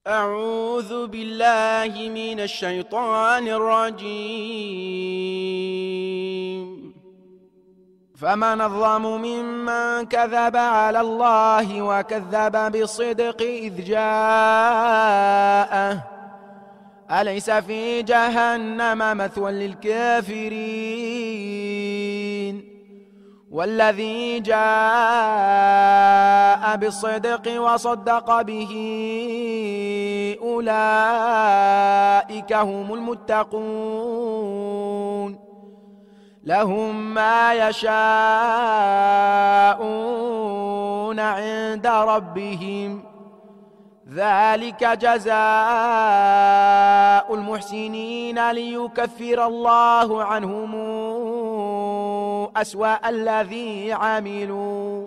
أعوذ بالله من الشيطان الرجيم. فمن أظلم ممن كذب على الله وكذب بالصدق إذ جاءه أليس في جهنم مثوى للكافرين والذي جاء بالصدق وصدق به أولئك هم المتقون لهم ما يشاءون عند ربهم ذلك جزاء المحسنين ليكفر الله عنهم أسوأ الذي عملوا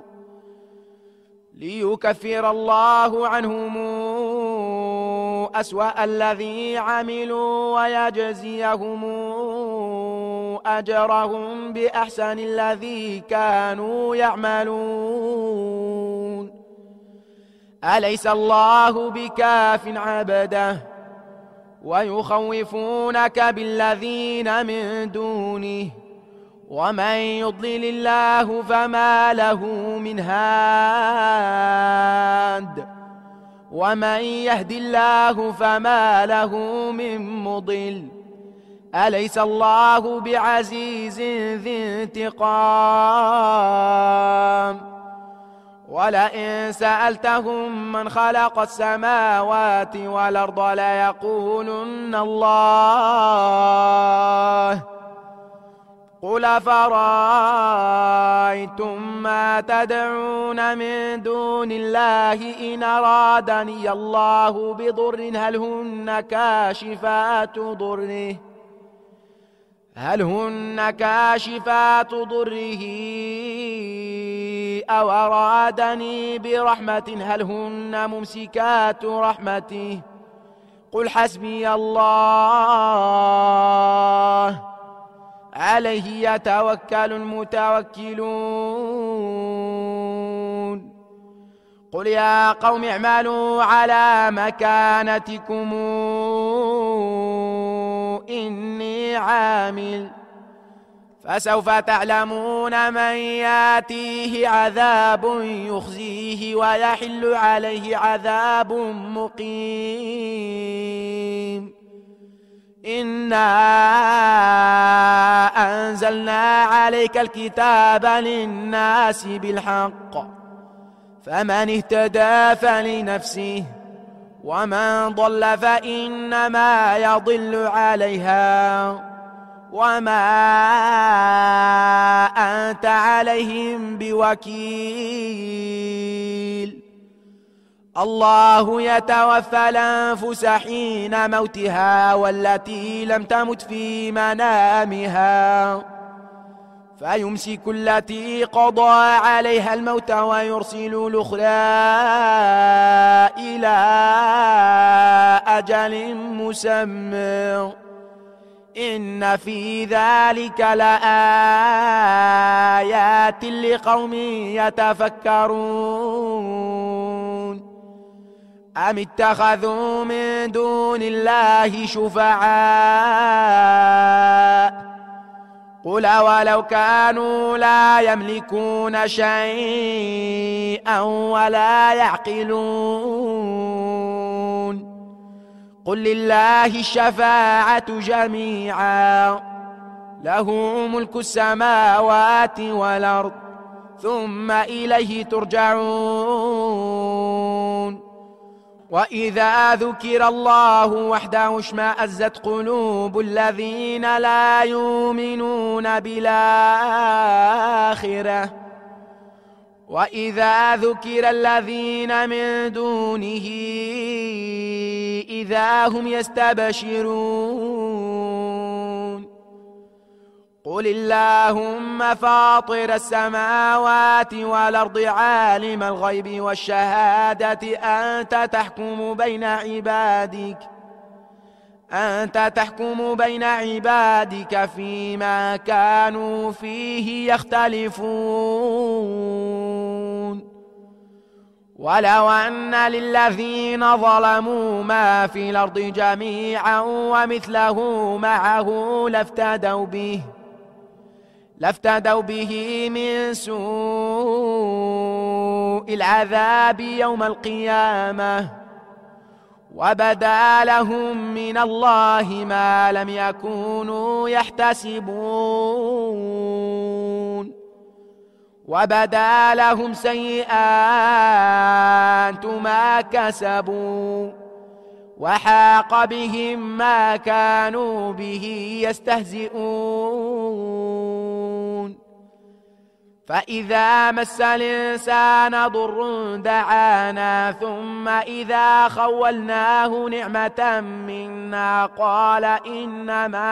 ويجزيهم أجرهم بأحسن الذي كانوا يعملون. أليس الله بكاف عبده ويخوفونك بالذين من دونه ومن يضلل الله فما له من هاد ومن يهد الله فما له من مضل. أليس الله بعزيز ذي انتقام. ولئن سألتهم من خلق السماوات والأرض ليقولن الله قل فرأيتم ما تدعون من دون الله إن أرادني الله بضر هل هن كاشفات ضره أو أرادني برحمة هل هن ممسكات رحمته قل حسبي الله عليه يتوكل المتوكلون. قل يا قوم اعملوا على مكانتكم إني عامل فسوف تعلمون من ياتيه عذاب يخزيه ويحل عليه عذاب مقيم. إنا أنزلنا عليك الكتاب للناس بالحق فمن اهتدى فلنفسه ومن ضل فإنما يضل عليها وما أنت عليهم بوكيل. الله يتوفى الأنفس حين موتها والتي لم تمت في منامها فيمسك التي قضى عليها الموت ويرسل الأخرى إلى أجل مسمى إن في ذلك لآيات لقوم يتفكرون. أم اتخذوا من دون الله شفعاء قل ولو كانوا لا يملكون شيئا ولا يعقلون قل لله الشفاعة جميعا له ملك السماوات والأرض ثم إليه ترجعون. وإذا ذكر الله وحده اشمأزت قلوب الذين لا يؤمنون بالآخرة وإذا ذكر الذين من دونه إذا هم يستبشرون. قل اللهم فاطر السماوات والأرض عالم الغيب والشهادة أنت تحكم بين عبادك فيما كانوا فيه يختلفون. ولو أن للذين ظلموا ما في الأرض جميعا ومثله معه لافتدوا به من سوء العذاب يوم القيامة، وبدا لهم من الله ما لم يكونوا يحتسبون، وبدا لهم سيئات ما كسبوا، وحاق بهم ما كانوا به يستهزئون. فإذا مس الإنسان ضر دعانا ثم إذا خولناه نعمة منا قال إنما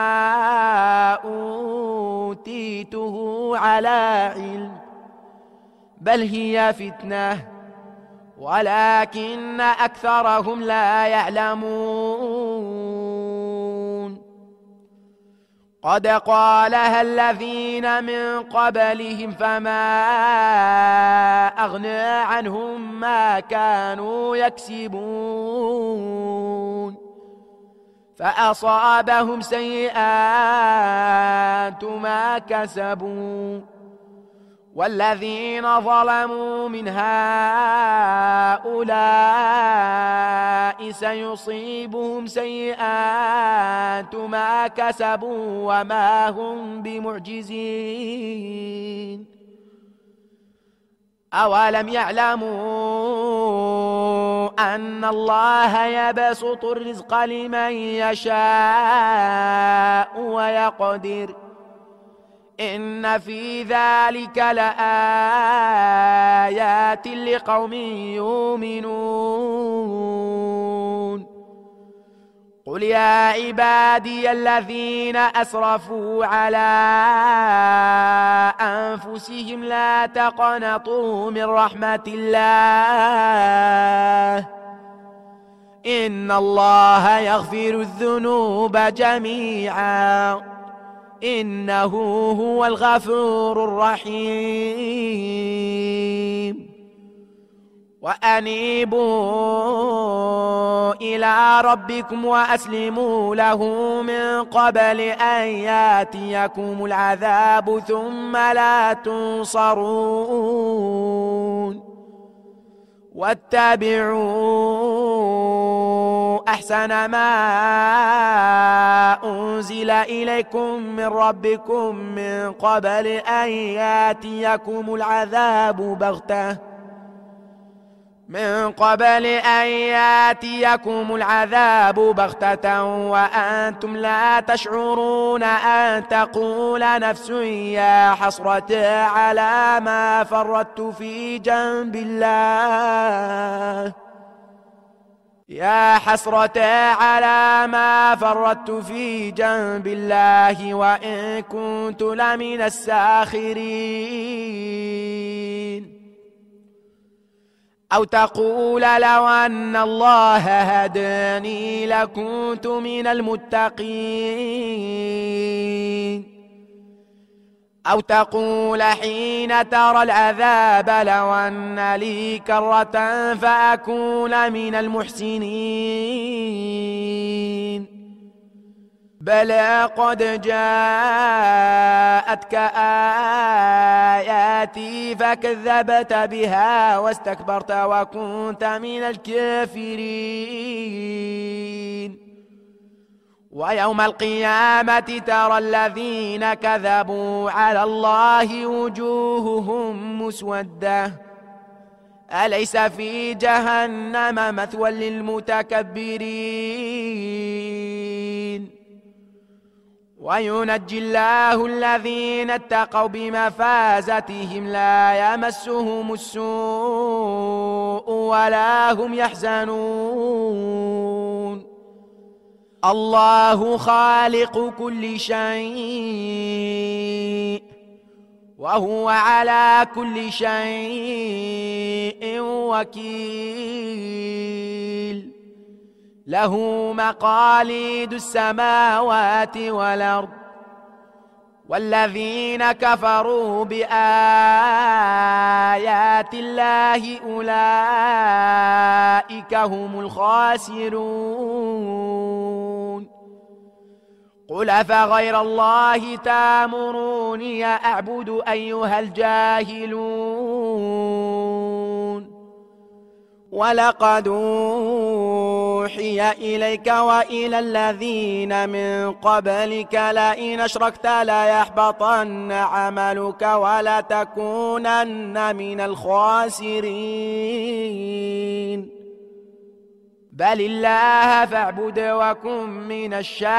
أوتيته على علم بل هي فتنة ولكن أكثرهم لا يعلمون. قد قالها الذين من قبلهم فما أغنى عنهم ما كانوا يكسبون، فأصابهم سيئات ما كسبوا، والذين ظلموا من هؤلاء سيصيبهم سيئات ما كسبوا وما هم بمعجزين. أولم يعلموا أن الله يبسط الرزق لمن يشاء ويقدر إن في ذلك لآيات لقوم يؤمنون. قل يا عبادي الذين أسرفوا على أنفسهم لا تقنطوا من رحمة الله إن الله يغفر الذنوب جميعا إنه هو الغفور الرحيم. وأنيبوا إلى ربكم وأسلموا له من قبل أن يأتيكم العذاب ثم لا تنصرون. واتبعوا أحسن ما أنزل إليكم من ربكم من قبل أن يأتيكم العذاب بغتة وأنتم لا تشعرون أن تقول نفس يا حسرة على ما فرطت في جنب الله وإن كنت لمن الساخرين. أو تقول لو أن الله هداني لكنت من المتقين. أو تقول حين ترى العذاب لو أن لي كرة فأكون من المحسنين. بلى قد جاءتك آياتي فكذبت بها واستكبرت وكنت من الكافرين. ويوم القيامة ترى الذين كذبوا على الله وجوههم مسودة أليس في جهنم مثوى للمتكبرين. وينجي الله الذين اتقوا بمفازتهم لا يمسهم السوء ولا هم يحزنون. الله خالق كل شيء وهو على كل شيء وكيل. له مقاليد السماوات والأرض والذين كفروا بآيات الله أولئك هم الخاسرون. قل أفغير الله تأمروني أعبد أيها الجاهلون. ولقد أوحي إليك وإلى الذين من قبلك لئن أشركت ليحبطن عملك ولتكونن من الخاسرين. بل الله فاعبد وكن من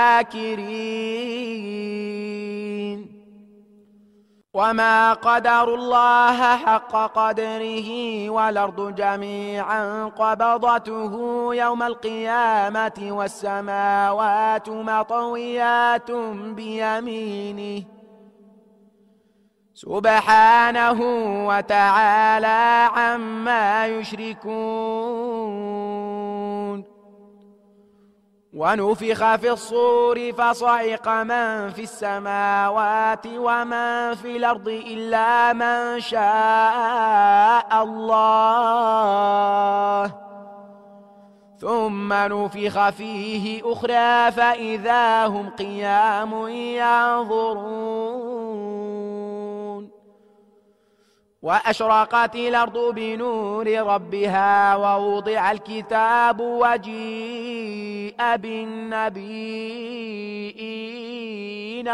الشاكرين. وما قدروا الله حق قدره والأرض جميعا قبضته يوم القيامة والسماوات مطويات بيمينه سبحانه وتعالى عما يشركون. ونفخ في الصور فصعق من في السماوات ومن في الأرض إلا من شاء الله ثم نفخ فيه أخرى فإذا هم قيام ينظرون. وأشرقت الأرض بنور ربها ووضع الكتاب وجيء بالنبيين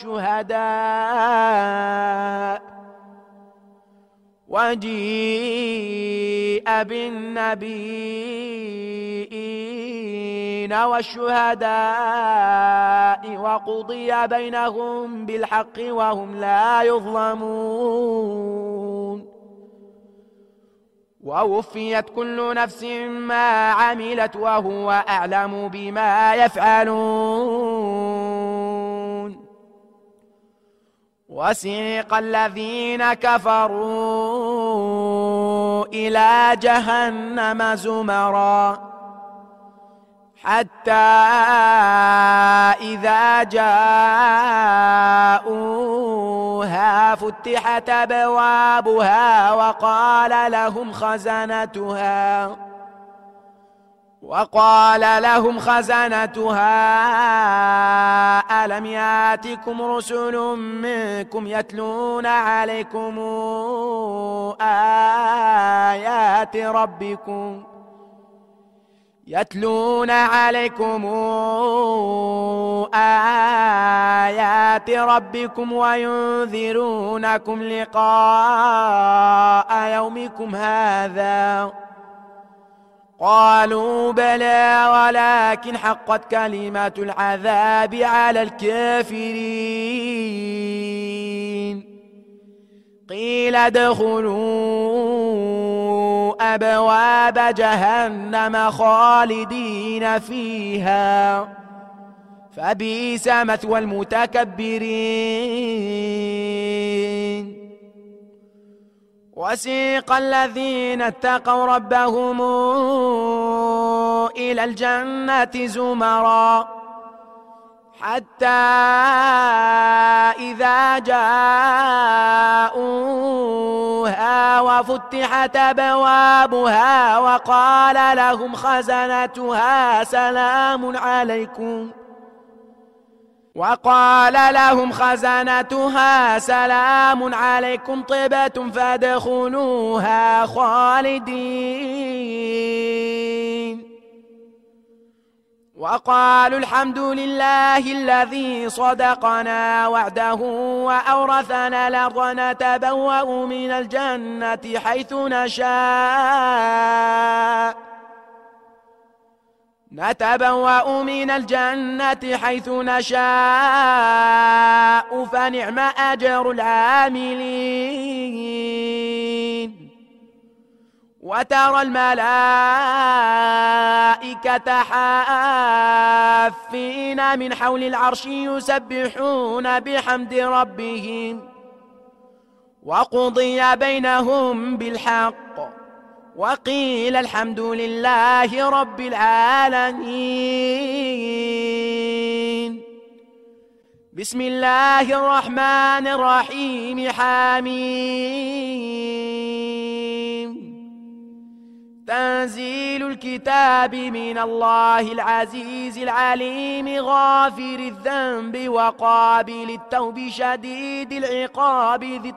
والشهداء وقضي بينهم بالحق وهم لا يظلمون. ووفيت كل نفس ما عملت وهو أعلم بما يفعلون. وسيق الذين كفروا إلى جهنم زمرا حتى إذا جاءوها فتحت أبوابها وقال لهم خزنتها ألم يأتكم رسل منكم يتلون عليكم آيات ربكم وينذرونكم لقاء يومكم هذا قالوا بلى ولكن حقت كلمة العذاب على الكافرين. قيل ادخلوا أبواب جهنم خالدين فيها فبئس مثوى المتكبرين. وسيق الذين اتقوا ربهم إلى الجنة زمرا حتى إذا جاءوها وفتحت أبوابها وقال لهم خزنتها سلام عليكم طبتم فادخلوها خالدين. وقالوا الحمد لله الذي صدقنا وعده وأورثنا الأرض نتبوأ من الجنة حيث نشاء فنعم أجر العاملين. وترى الملائكة حافين من حول العرش يسبحون بحمد ربهم وقضي بينهم بالحق وقيل الحمد لله رب العالمين. بسم الله الرحمن الرحيم حميم تنزيل الكتاب من الله العزيز العليم غافر الذنب وقابل التوب شديد العقاب ذي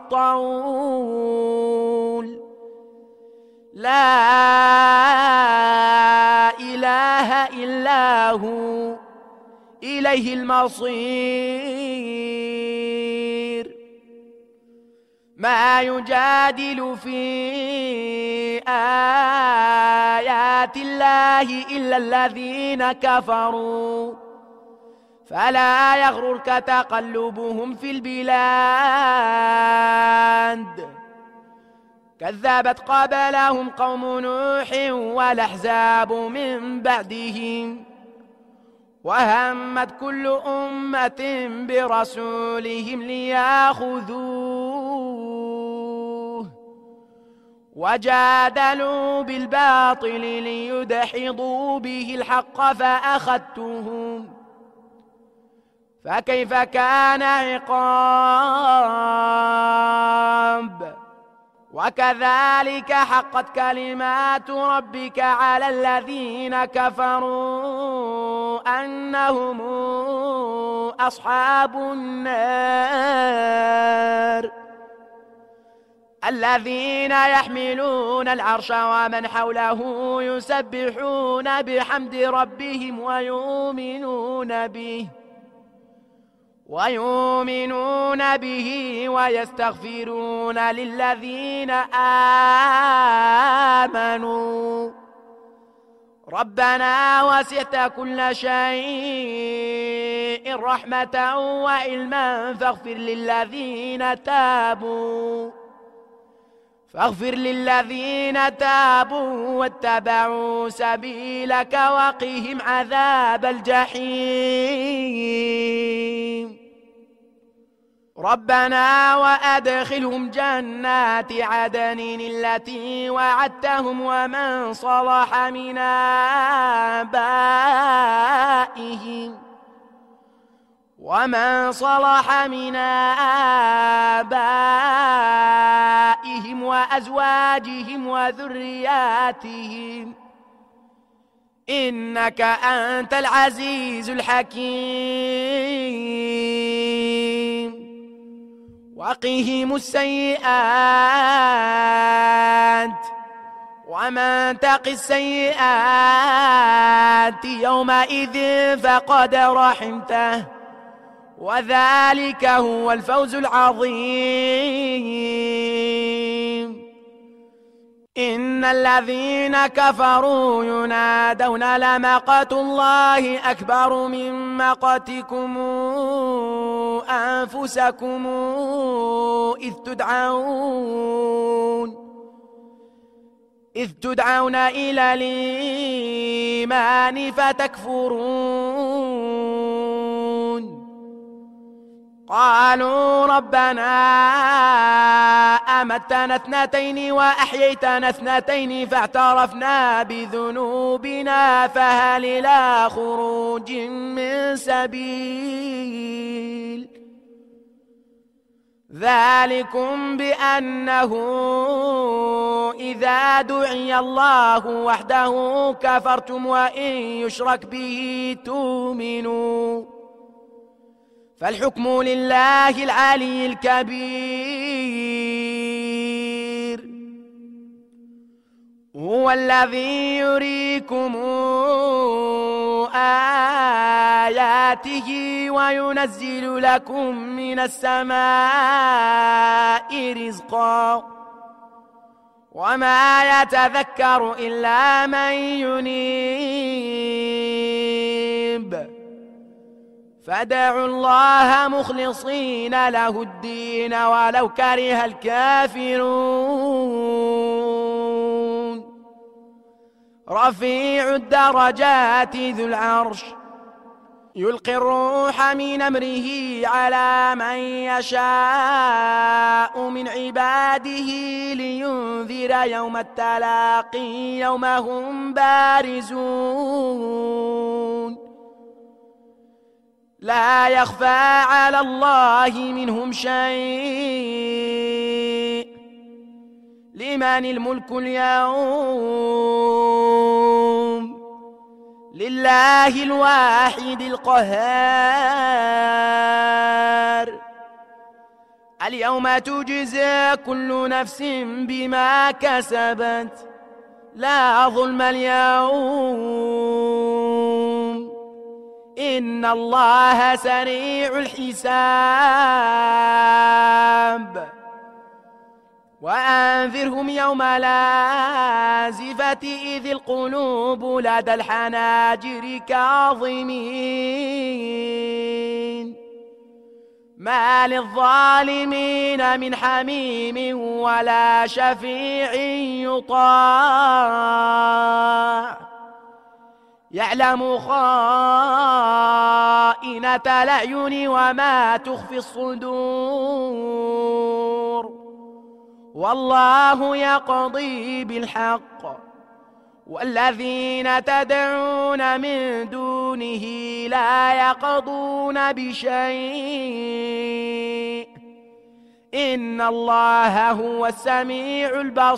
الطول لا إله إلا هو إليه المصير ما يجادل في آيات الله إلا الذين كفروا فلا يغررك تقلبهم في البلاد كذبت قبلهم قوم نوح والأحزاب من بعدهم وهمت كل أمة برسولهم ليأخذوه وجادلوا بالباطل ليدحضوا به الحق فأخذتهم فكيف كان عقاب وكذلك حقت كلمات ربك على الذين كفروا أنهم أصحاب النار الذين يحملون العرش ومن حوله يسبحون بحمد ربهم ويؤمنون به ويستغفرون للذين آمنوا ربنا وسعت كل شيء رحمة وعلما فاغفر للذين تابوا واتبعوا سبيلك وقهم عذاب الجحيم ربنا وأدخلهم جنات عدن التي وعدتهم ومن صلح من آبائهم وأزواجهم وذرياتهم إنك أنت العزيز الحكيم وقهم السيئات ومن تق السيئات يومئذ فقد رحمته وذلك هو الفوز العظيم إن الذين كفروا ينادون لمقت الله أكبر من مقتكم أنفسكم إذ تدعون إلى الإيمان فتكفرون قالوا ربنا أمتنا اثنتين وأحييتنا اثنتين فاعترفنا بذنوبنا فهل إلى خروج من سبيل ذلكم بأنه إذا دعي الله وحده كفرتم وإن يشرك به تؤمنوا فالحكم لله العلي الكبير هو الذي يريكم آياته وينزل لكم من السماء رزقا وما يتذكر إلا من ينيب فادعوا الله مخلصين له الدين ولو كره الكافرون رفيع الدرجات ذو العرش يلقي الروح من أمره على من يشاء من عباده لينذر يوم التلاقي يوم هم بارزون لا يخفى على الله منهم شيء. لمن الملك اليوم؟ لله الواحد القهار. اليوم تجزى كل نفس بما كسبت، لا ظلم اليوم، إن الله سريع الحساب. وأنذرهم يوم الآزفة إذ القلوب لدى الحناجر كاظمين، ما للظالمين من حميم ولا شفيع يطاع، يعلم خائنة الأعين وما تخفي الصدور، والله يقضي بالحق، والذين تدعون من دونه لا يقضون بشيء، إن الله هو السميع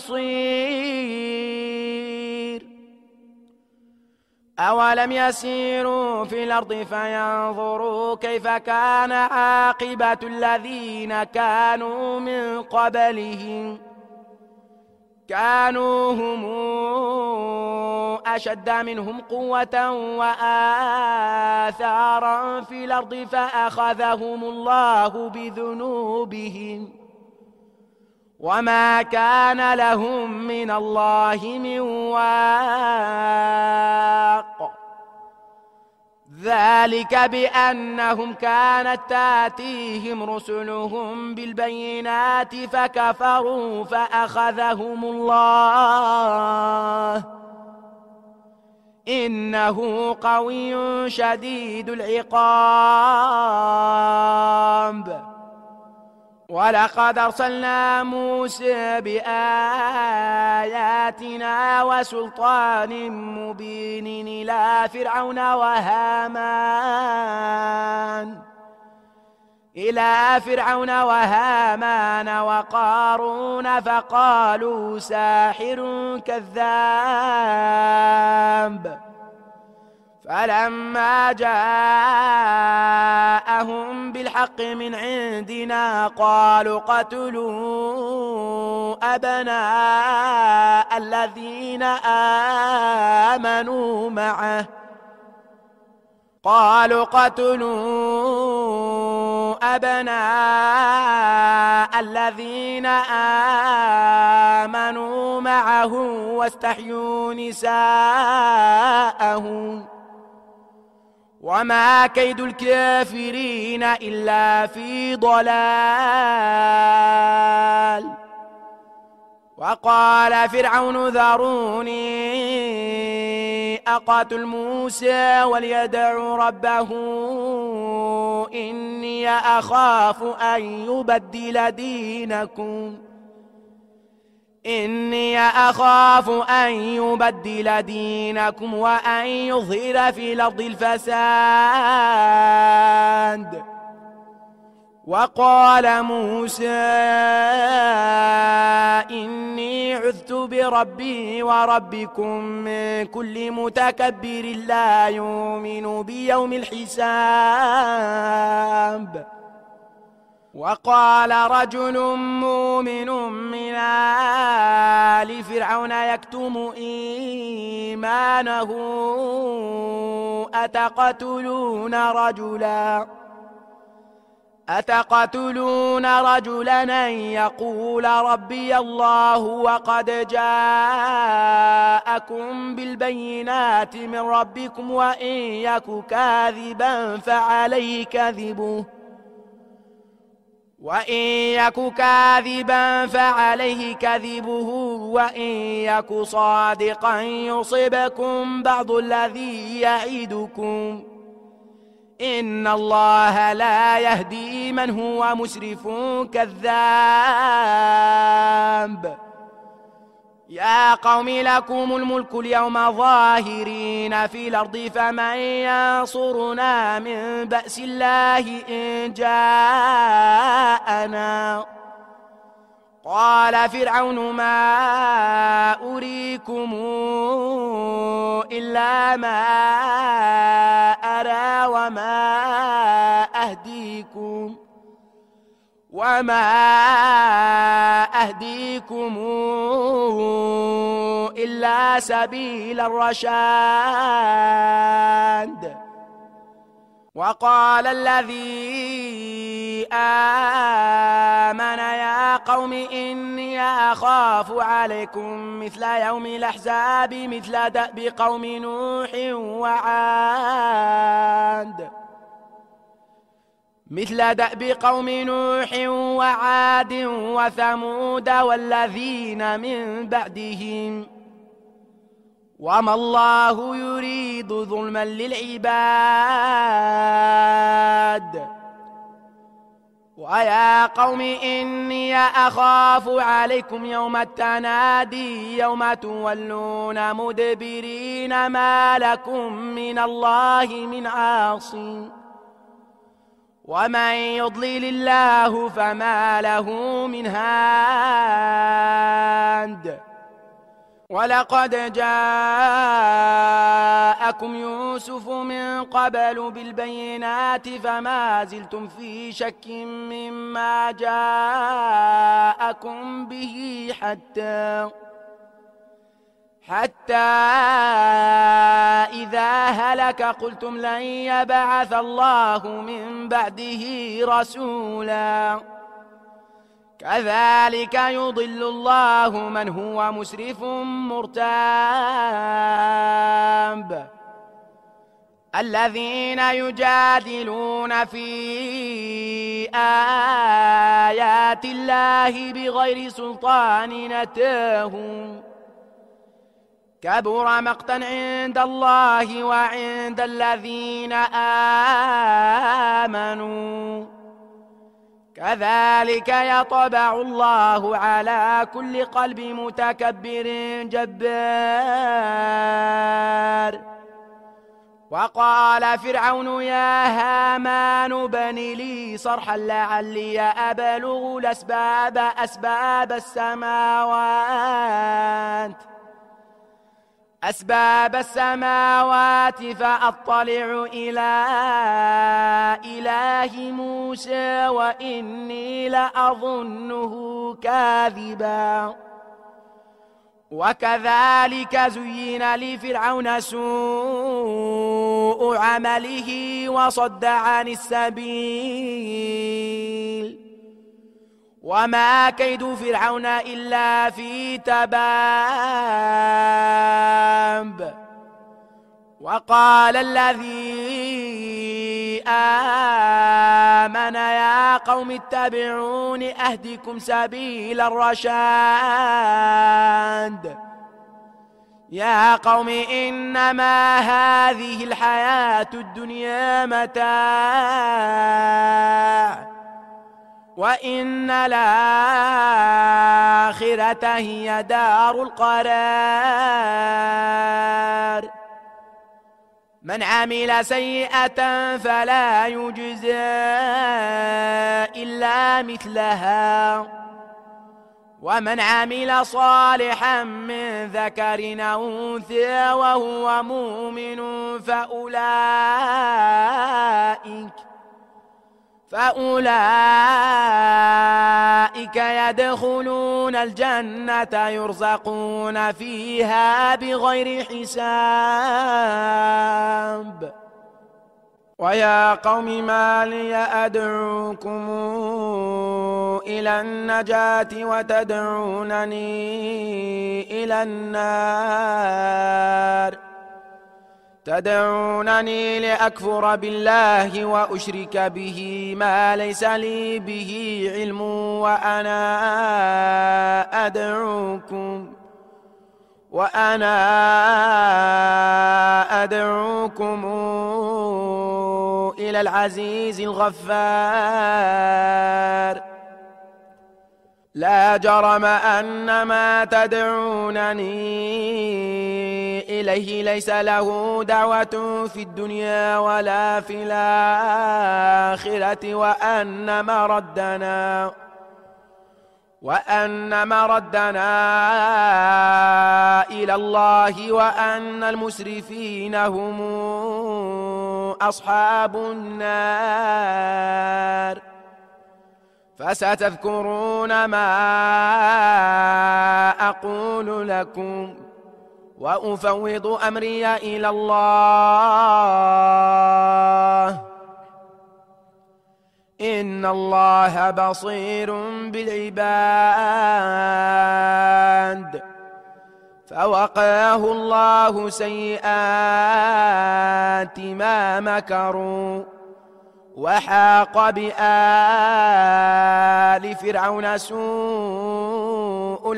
البصير. أولم يسيروا في الأرض فينظروا كيف كان عاقبة الذين كانوا من قبلهم، كانوا هم أشد منهم قوة وآثارا في الأرض فأخذهم الله بذنوبهم، وما كان لهم من الله من واق. ذلك بأنهم كانت تاتيهم رسلهم بالبينات فكفروا فأخذهم الله، إنه قوي شديد العقاب. ولقد أرسلنا موسى بآياتنا وسلطان مبين إلى فرعون وهامان وقارون فقالوا ساحر كذاب، فلما جاءهم بالحق من عندنا قالوا قتلوا أبناء الذين آمنوا معه، واستحيوا نساءهم، وما كيد الكافرين إلا في ضلال. وقال فرعون ذروني أقتل موسى وليدع ربه إني أخاف أن يبدل دينكم وأن يظهر في الأرض الفساد. وقال موسى إني عذت بربي وربكم من كل متكبر لا يؤمن بيوم الحساب. وقال رجل مؤمن من آل فرعون يكتم إيمانه أتقتلون رجلا أن يقول ربي الله وقد جاءكم بالبينات من ربكم وإن يك كاذبا فعليه كذبه وإن يك صادقا يصبكم بعض الذي يعدكم إن الله لا يهدي من هو مسرف كذاب. يا قوم لكم الملك اليوم ظاهرين في الأرض فمن ينصرنا من بأس الله إن جاءنا قال فرعون ما أريكم إلا ما أرى وما أهديكم إلا سبيل الرشاد. وقال الذي آمن يا قوم إني أخاف عليكم مثل يوم الأحزاب مثل دأب قوم نوح وعاد وثمود والذين من بعدهم وما الله يريد ظلما للعباد. ويا قوم إني أخاف عليكم يوم التنادي يوم تولون مدبرين ما لكم من الله من عاصم ومن يضلل الله فما له من هاد. ولقد جاءكم يوسف من قبل بالبينات فما زلتم في شك مما جاءكم به حتى إذا هلك قلتم لن يبعث الله من بعده رسولا كذلك يضل الله من هو مسرف مرتاب. الذين يجادلون في آيات الله بغير سلطان أتاهم كبر مقتا عند الله وعند الذين آمنوا كذلك يطبع الله على كل قلب متكبر جبار. وقال فرعون يا هامان ابن لي صرحا لعلي أبلغ أسباب السماوات فأطلع إلى إله موسى وإني لأظنه كاذبا. وكذلك زين لفرعون سوء عمله وصد عن السبيل وما كيد فرعون إلا في تباب. وقال الذي آمن يا قوم اتبعون أهدكم سبيل الرشاد. يا قوم إنما هذه الحياة الدنيا متاع وإن الآخرة هي دار القرار. من عمل سيئة فلا يجزى إلا مثلها ومن عمل صالحا من ذكر أو أنثى وهو مؤمن فأولئك يدخلون الجنة يرزقون فيها بغير حساب. ويا قوم ما لي أدعوكم إلى النجاة وتدعونني إلى النار تدعونني لأكفر بالله وأشرك به ما ليس لي به علم وأنا أدعوكم إلى العزيز الغفار. لا جرم أن ما تدعونني إليه ليس له دعوة في الدنيا ولا في الآخرة وأن مردنا إلى الله وأن المسرفين هم أصحاب النار. فستذكرون ما أقول لكم وأفوض أمري إلى الله إن الله بصير بالعباد. فوقاه الله سيئات ما مكروا وحاق بآل فرعون سوء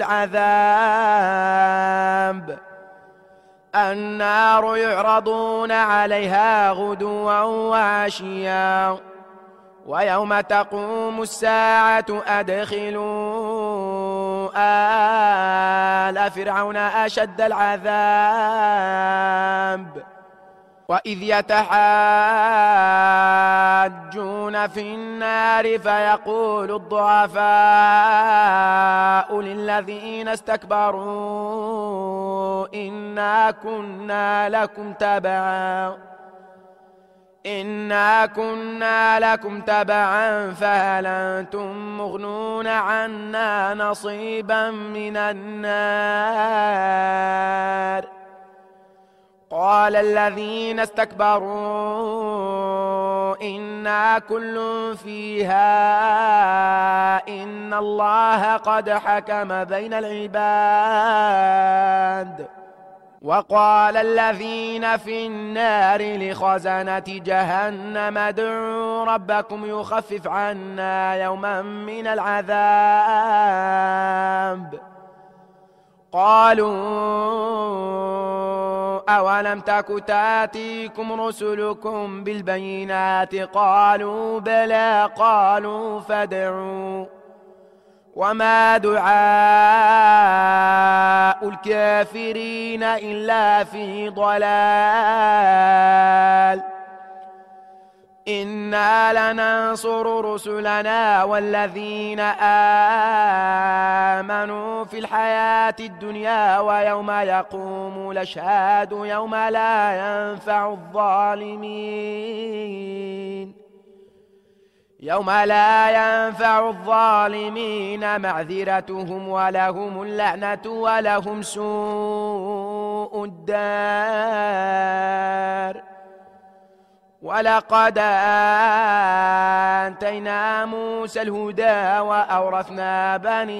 العذاب. النار يعرضون عليها غدوا وعشيا ويوم تقوم الساعة أدخلوا آل فرعون أشد العذاب. وإذ يتحاجون في النار فيقول الضعفاء للذين استكبروا إنا كنا لكم تبعا فهل أنتم مغنون عنا نصيبا من النار. قال الذين استكبروا إنا كل فيها إن الله قد حكم بين العباد. وقال الذين في النار لخزنة جهنم ادعوا ربكم يخفف عنا يوما من العذاب. قالوا أولم تك تاتيكم رسلكم بالبينات قالوا بلى قالوا فادعوا وما دعاء الكافرين إلا في ضلال. إنا لننصر رسلنا والذين آمنوا في الحياة الدنيا ويوم يقوم الأشهاد يوم لا ينفع الظالمين معذرتهم ولهم اللعنة ولهم سوء الدار. ولقد آتينا موسى الهدى وأورثنا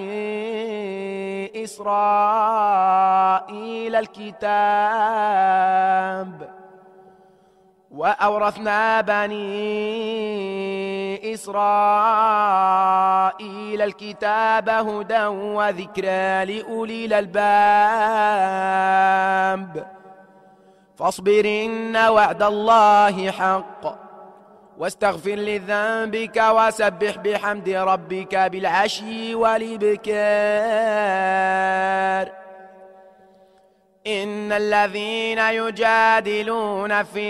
بني إسرائيل الكتاب هدى وذكرى لأولي الألباب. فاصبر إن وعد الله حق واستغفر لذنبك وسبح بحمد ربك بالعشي والإبكار. إن الذين يجادلون في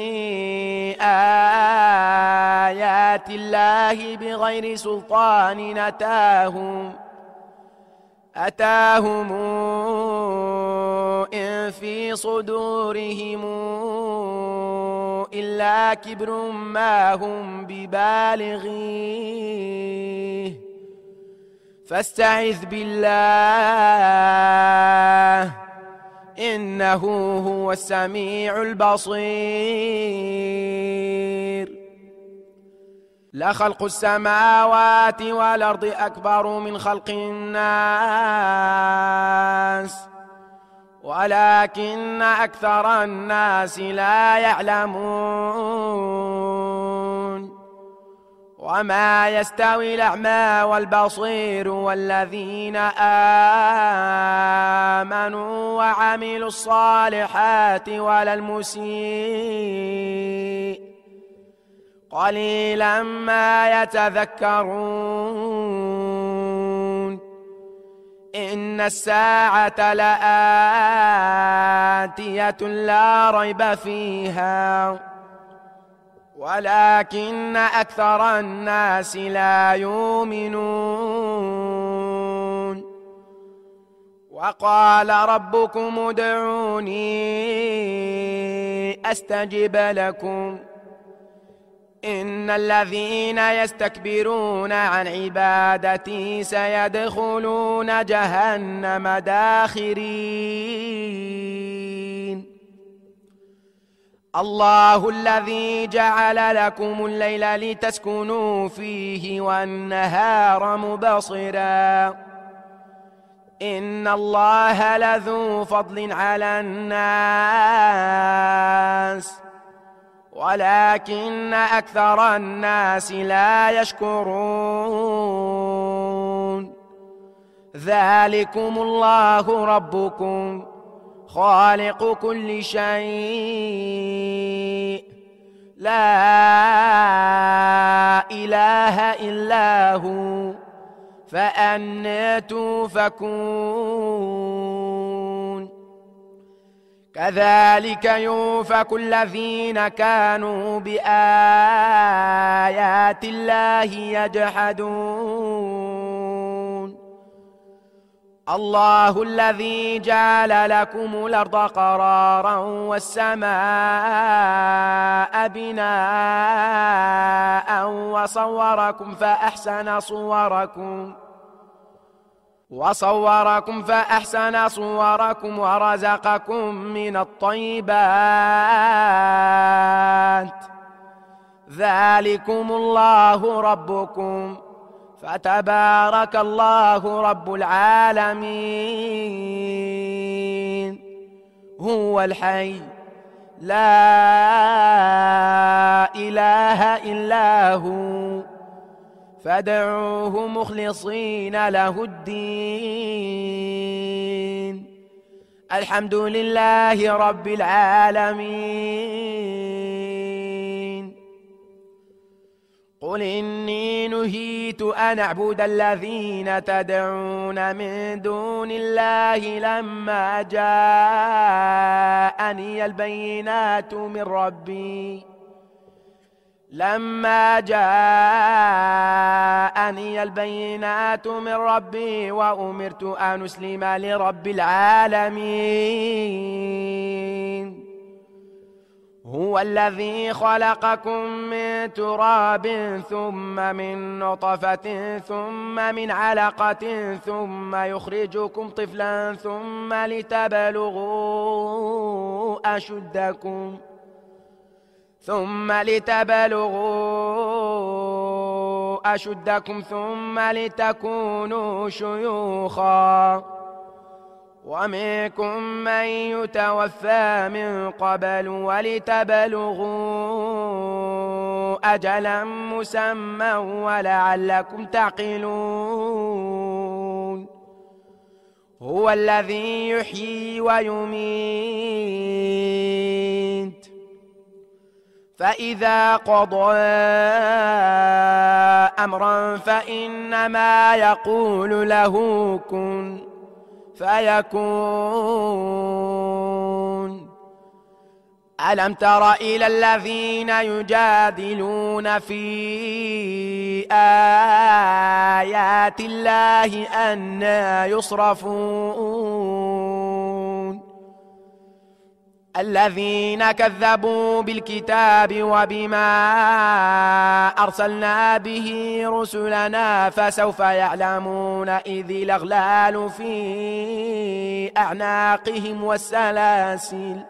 آيات الله بغير سلطان أتاهم إن في صدورهم إلا كبر ما هم ببالغيه فاستعذ بالله إنه هو السميع البصير. لخلق السماوات والأرض أكبر من خلق الناس ولكن أكثر الناس لا يعلمون. وما يستوي الأعمى والبصير والذين آمنوا وعملوا الصالحات ولا المسيء قليلا ما يتذكرون. إن الساعة لآتية لا ريب فيها ولكن أكثر الناس لا يؤمنون وقال ربكم ادعوني أستجب لكم إن الذين يستكبرون عن عبادتي سيدخلون جهنم داخرين الله الذي جعل لكم الليل لتسكنوا فيه والنهار مبصرا إن الله لذو فضل على الناس ولكن أكثر الناس لا يشكرون ذلكم الله ربكم خالق كل شيء لا إله إلا هو فأنى توفكون كذلك يؤفك الذين كانوا بآيات الله يجحدون الله الذي جعل لكم الأرض قرارا والسماء بناء وصوركم فأحسن صوركم ورزقكم من الطيبات ذلكم الله ربكم فتبارك الله رب العالمين هو الحي لا إله إلا هو فادعوه مخلصين له الدين الحمد لله رب العالمين قل إني نهيت أن أعبد الذين تدعون من دون الله لما جاءني البينات من ربي وأمرت أن أسلم لرب العالمين هو الذي خلقكم من تراب ثم من نطفة ثم من علقة ثم يخرجكم طفلا ثم لتبلغوا أشدكم ثم لتكونوا شيوخا ومنكم من يتوفى من قبل ولتبلغوا أجلا مسمى ولعلكم تعقلون هو الذي يحيي ويميت فإذا قضى أمرا فإنما يقول له كن فيكون ألم تر إلى الذين يجادلون في آيات الله أنى يصرفون الذين كذبوا بالكتاب وبما أرسلنا به رسلنا فسوف يعلمون إذ الأغلال في أعناقهم والسلاسل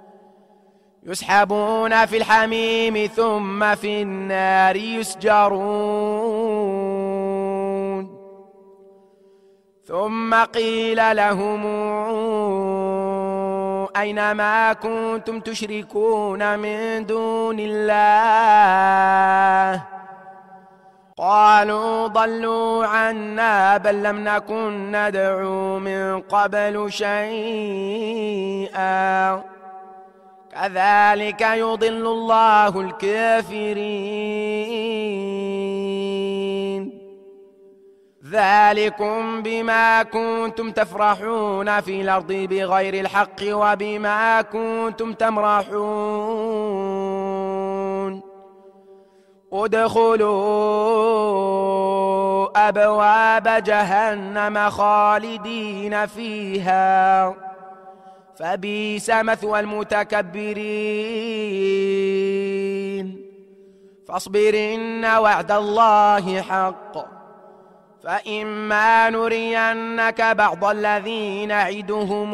يسحبون في الحميم ثم في النار يسجرون ثم قيل لهم أين ما كنتم تشركون من دون الله قالوا ضلوا عنا بل لم نكن ندعو من قبل شيئا كذلك يضل الله الكافرين ذلكم بما كنتم تفرحون في الأرض بغير الحق وبما كنتم تمرحون ادخلوا أبواب جهنم خالدين فيها فبئس مثوى المتكبرين فاصبر إن وعد الله حق فإما نرينك بعض الذي نعدهم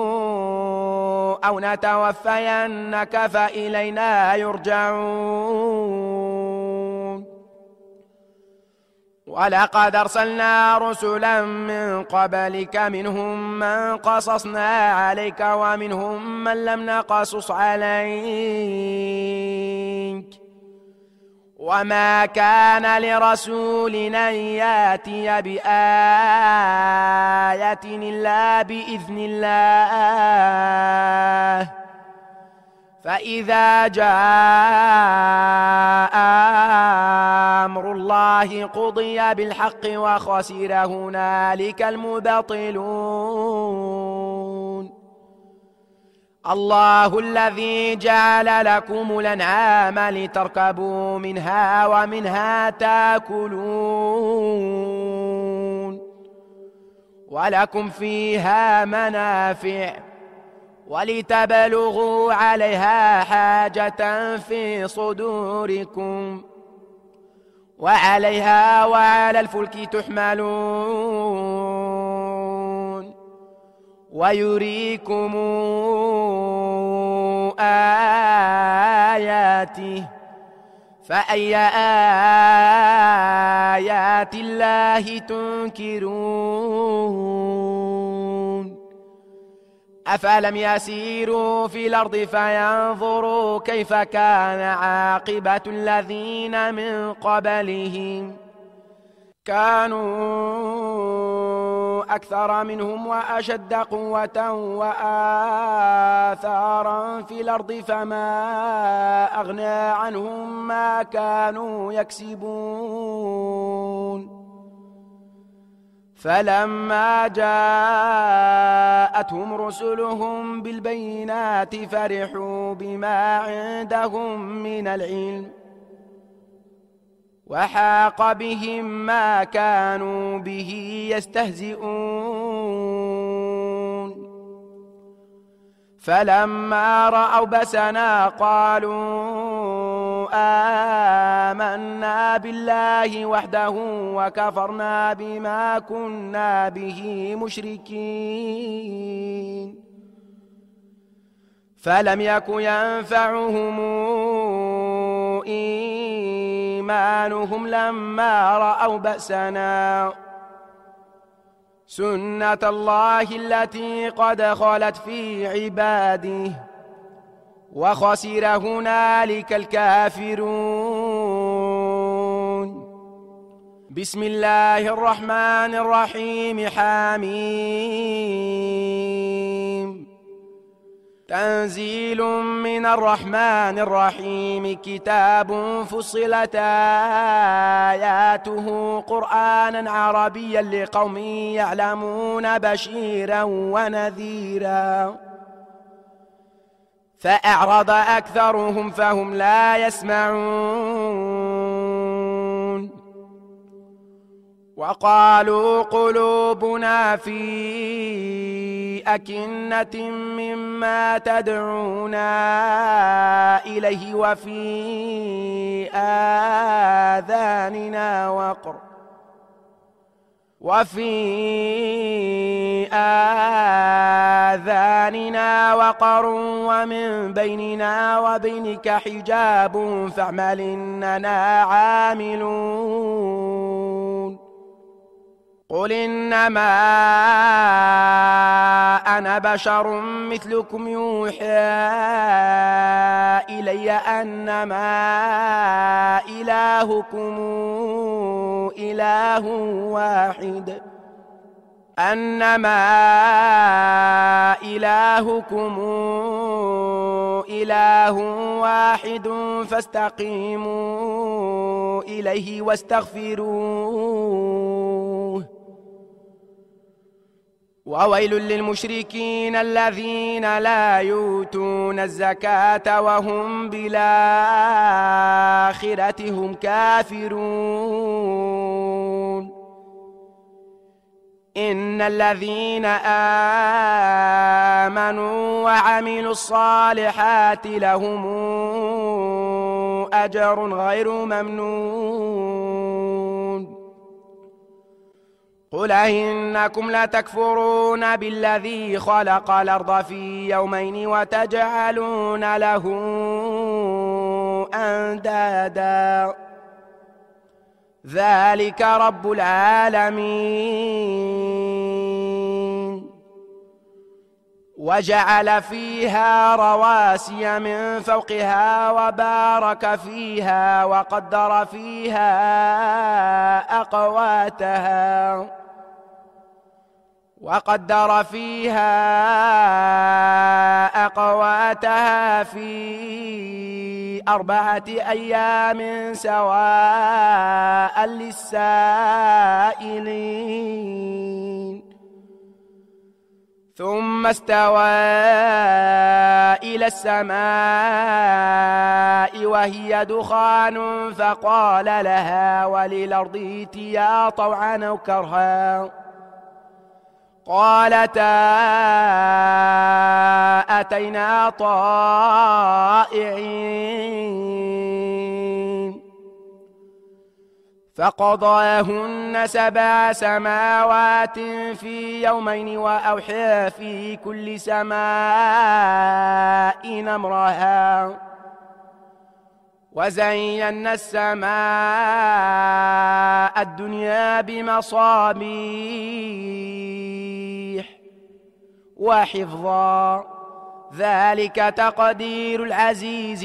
أو نتوفينك فإلينا يرجعون ولقد أرسلنا رسلا من قبلك منهم من قصصنا عليك ومنهم من لم نقصص عليك وما كان لرسول أن يأتي بآية إلا بإذن الله فإذا جاء أمر الله قضي بالحق وخسر هنالك المبطلون الله الذي جعل لكم الأنعام لتركبوا منها ومنها تاكلون ولكم فيها منافع ولتبلغوا عليها حاجة في صدوركم وعليها وعلى الفلك تحملون ويريكم آياته فأي آيات الله تنكرون أفلم يسيروا في الأرض فينظروا كيف كان عاقبة الذين من قبلهم كانوا أكثر منهم وأشد قوة وآثارا في الأرض فما أغنى عنهم ما كانوا يكسبون فلما جاءتهم رسلهم بالبينات فرحوا بما عندهم من العلم وحاق بهم ما كانوا به يستهزئون فلما رأوا بأسنا قالوا آمنا بالله وحده وكفرنا بما كنا به مشركين فلم يك ينفعهم إيمانهم لما رأوا بأسنا سنة الله التي قد خلت في عباده وخسر هنالك الكافرون بسم الله الرحمن الرحيم حميم تنزيل من الرحمن الرحيم كتاب فصلت آياته قرآنا عربيا لقوم يعلمون بشيرا ونذيرا فأعرض أكثرهم فهم لا يسمعون وقالوا قلوبنا في أكنة مما تدعونا إليه وفي آذاننا وقر ومن بيننا وبينك حجاب فاعمل إننا عاملون قل إنما أنا بشر مثلكم يوحى إلي أنما إلهكم إله واحد فاستقيموا إليه واستغفروه وويل للمشركين الذين لا يؤتون الزكاة وهم بالآخرة هم كافرون إن الذين آمنوا وعملوا الصالحات لهم أجر غير ممنون قل إنكم لتكفرون بالذي خلق الأرض في يومين وتجعلون له أندادا ذلك رب العالمين وجعل فيها رواسي من فوقها وبارك فيها وقدر فيها أقواتها في 4 أيام سواء للسائلين ثم استوى إلى السماء وهي دخان فقال لها وللأرض ائتيا طوعا أو كرها قالتا أتينا طائعين فقضاهن 7 سماوات في يومين وأوحى في كل سماء أمرها وزينا السماء الدنيا بمصابيح وحفظا ذلك تقدير العزيز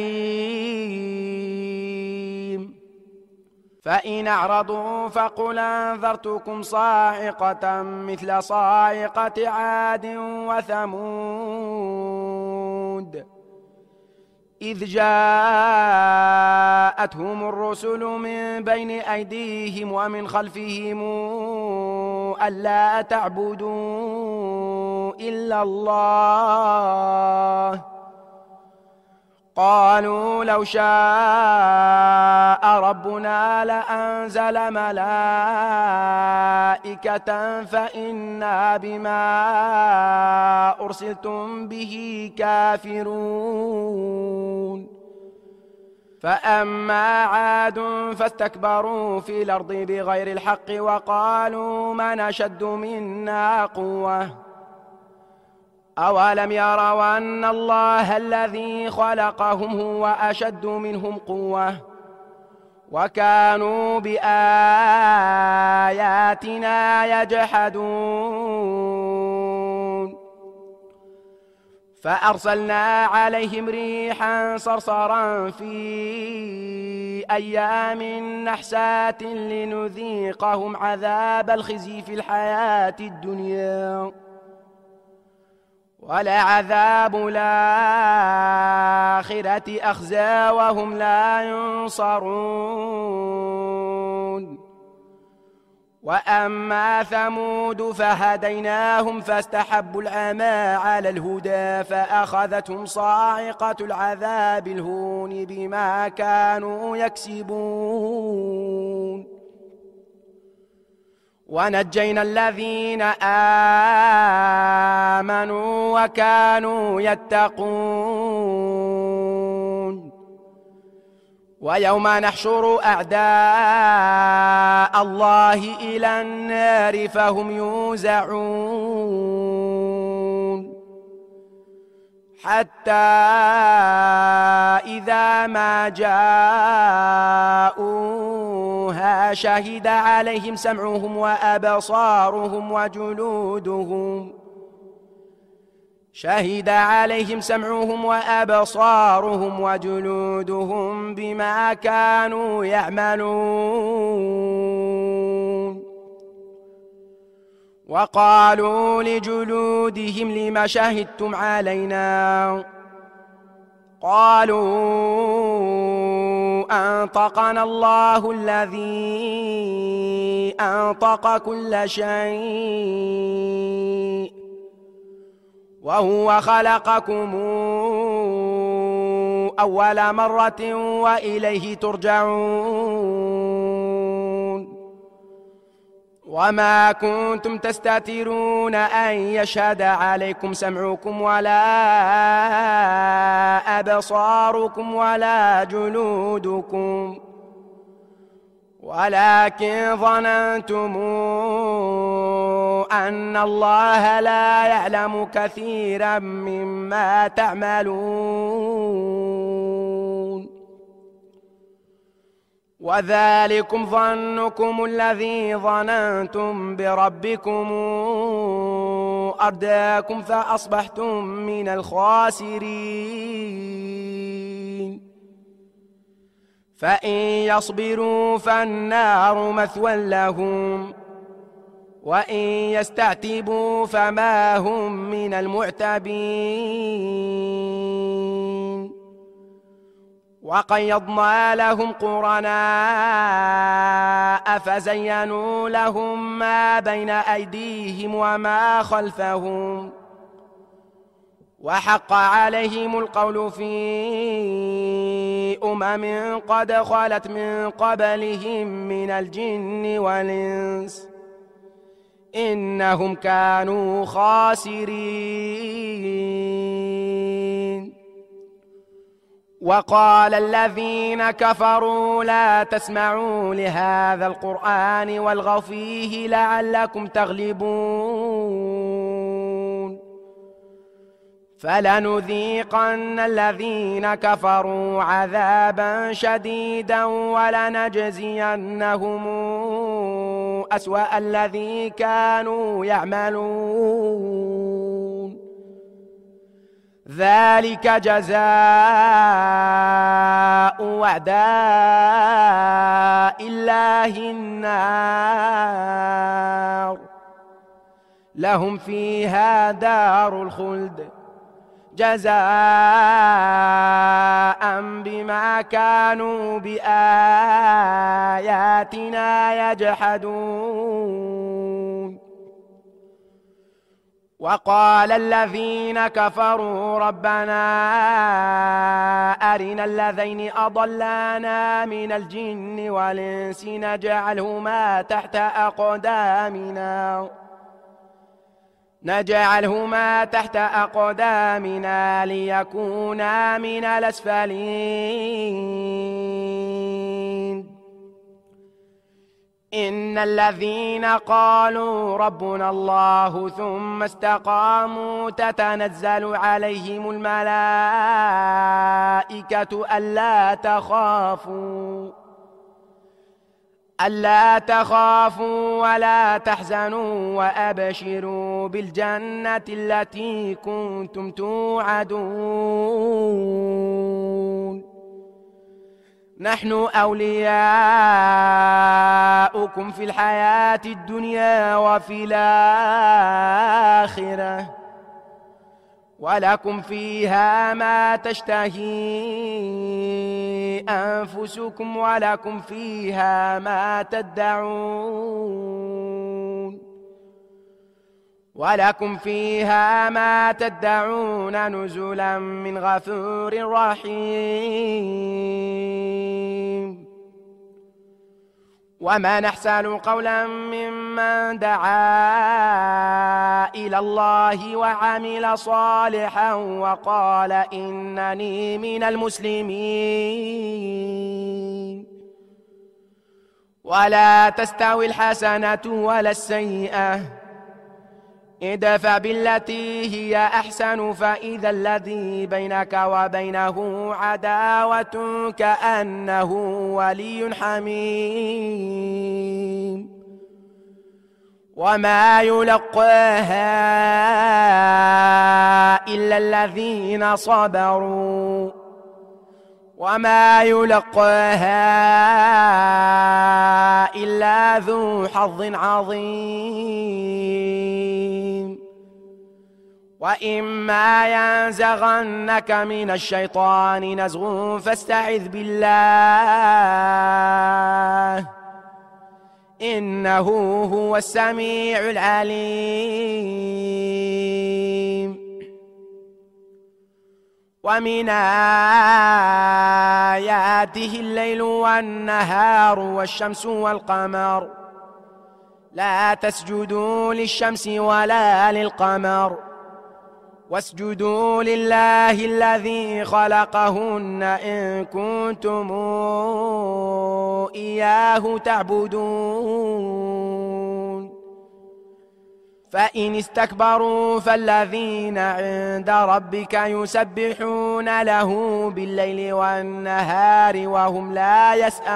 العليم فإن أعرضوا فقل أنذرتكم صاعقة مثل صاعقة عاد وثمود إذ جاءتهم الرسل من بين أيديهم ومن خلفهم ألا تعبدوا إلا الله قالوا لو شاء ربنا لأنزل ملائكة فإنا بما أرسلتم به كافرون فأما عاد فاستكبروا في الأرض بغير الحق وقالوا من أشد منا قوة أولم يروا أن الله الذي خلقهم هو أشد منهم قوة وكانوا بآياتنا يجحدون فأرسلنا عليهم ريحا صرصرا في أيام نحسات لنذيقهم عذاب الخزي في الحياة الدنيا ولعذاب الآخرة أخزى وهم لا ينصرون وأما ثمود فهديناهم فاستحبوا العمى على الهدى فأخذتهم صاعقة العذاب الهون بما كانوا يكسبون ونجينا الذين آمنوا وكانوا يتقون ويوم نحشر أعداء الله إلى النار فهم يوزعون حتى إذا ما جاءوها شهد عليهم سمعهم وأبصارهم وجلودهم بما كانوا يعملون وقالوا لجلودهم لم شهدتم علينا قالوا أنطقنا الله الذي أنطق كل شيء وهو خلقكم أول مرة وإليه ترجعون وما كنتم تستترون أن يشهد عليكم سمعكم ولا أبصاركم ولا جلودكم ولكن ظننتم أن الله لا يعلم كثيرا مما تعملون وذلكم ظنكم الذي ظننتم بربكم أرداكم فأصبحتم من الخاسرين فإن يصبروا فالنار مثوى لهم وإن يستعتبوا فما هم من المعتبين وقيضنا لهم قرناء فزينوا لهم ما بين أيديهم وما خلفهم وحق عليهم القول في قد خلت من قبلهم من الجن والإنس إنهم كانوا خاسرين وقال الذين كفروا لا تسمعوا لهذا القرآن والغوا فيه لعلكم تغلبون فلنذيقن الذين كفروا عذابا شديدا ولنجزينهم أسوأ الذي كانوا يعملون ذلك جزاء أعداء الله النار لهم فيها دار الخلد جزاء بما كانوا بآياتنا يجحدون وقال الذين كفروا ربنا أرنا الذين أضلانا من الجن والإنس نجعلهما تحت أقدامنا ليكونا من الأسفلين إن الذين قالوا ربنا الله ثم استقاموا تتنزل عليهم الملائكة ألا تخافوا ولا تحزنوا وأبشروا بالجنة التي كنتم توعدون نحن أولياؤكم في الحياة الدنيا وفي الآخرة ولكم فيها ما تشتهي أنفسكم ولكم فيها ما تدعون نزلا من غفور رحيم ومن أحسن قولا ممن دعا إلى الله وعمل صالحا وقال إنني من المسلمين ولا تستوي الحسنة ولا السيئة ادفع بالتي هي أحسن فإذا الذي بينك وبينه عداوة كأنه ولي حميم وما يلقاها إلا الذين صبروا وما يلقاها إلا ذو حظ عظيم وإما ينزغنك من الشيطان نزغ فاستعذ بالله إنه هو السميع العليم. ومن آياته الليل والنهار والشمس والقمر لا تسجدوا للشمس ولا للقمر واسجدوا لله الذي خلقهن إن كنتم إياه تعبدون. فإن استكبروا فالذين عند ربك يسبحون له بالليل والنهار وهم لا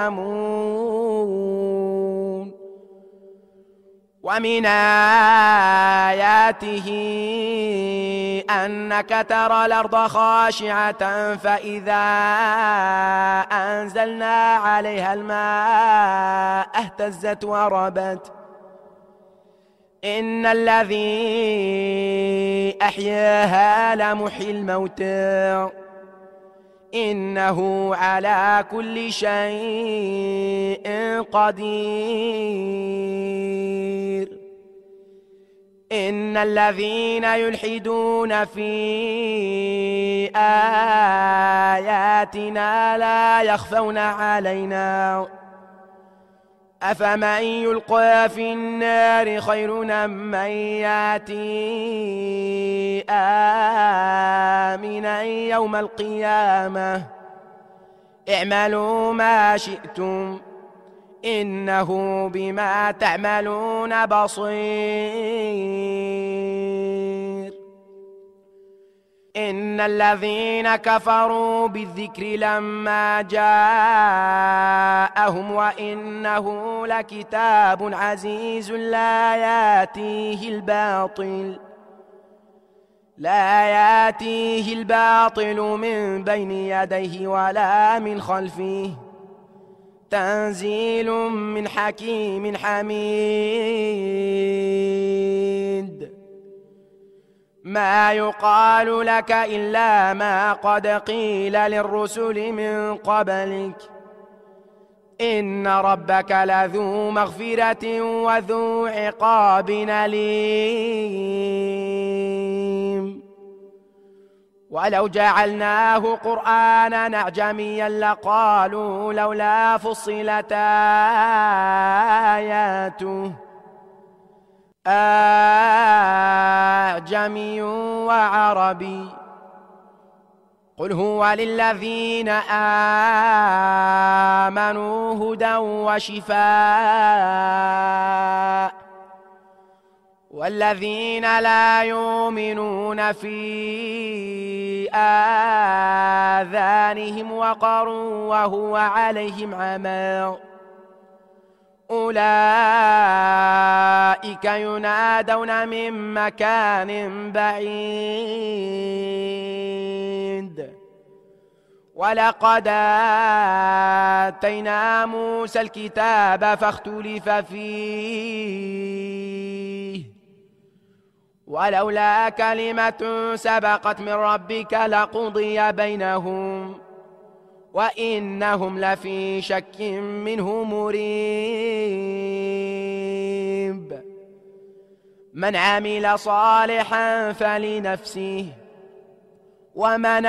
يسأمون. ومن آياته أنك ترى الأرض خاشعة فإذا أنزلنا عليها الماء اهتزت وربت إن الذي أحياها لمحيي الموتى إنه على كل شيء قدير. إن الذين يلحدون في آياتنا لا يخفون علينا أفمن يلقى في النار خير أم من يأتي آمنا يوم القيامة اعملوا ما شئتم إنه بما تعملون بصير. إن الذين كفروا بالذكر لما جاءهم وإنه لكتاب عزيز لا ياتيه الباطل من بين يديه ولا من خلفه تنزيل من حكيم حميد. ما يقال لك إلا ما قد قيل للرسل من قبلك إن ربك لذو مغفرة وذو عقاب أليم. ولو جعلناه قرآنا أعجميا لقالوا لولا فصلت آياته أعجمي وعربي قل هو للذين آمنوا هدى وشفاء والذين لا يؤمنون في آذانهم وقر وهو عليهم عمى أولئك ينادون من مكان بعيد. ولقد آتينا موسى الكتاب فاختلف فيه ولولا كلمة سبقت من ربك لقضي بينهم وإنهم لفي شك منه مريب. من عمل صالحا فلنفسه ومن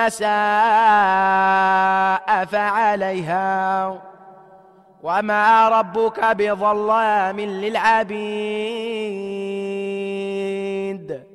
أساء فعليها وما ربك بظلام للعبيد.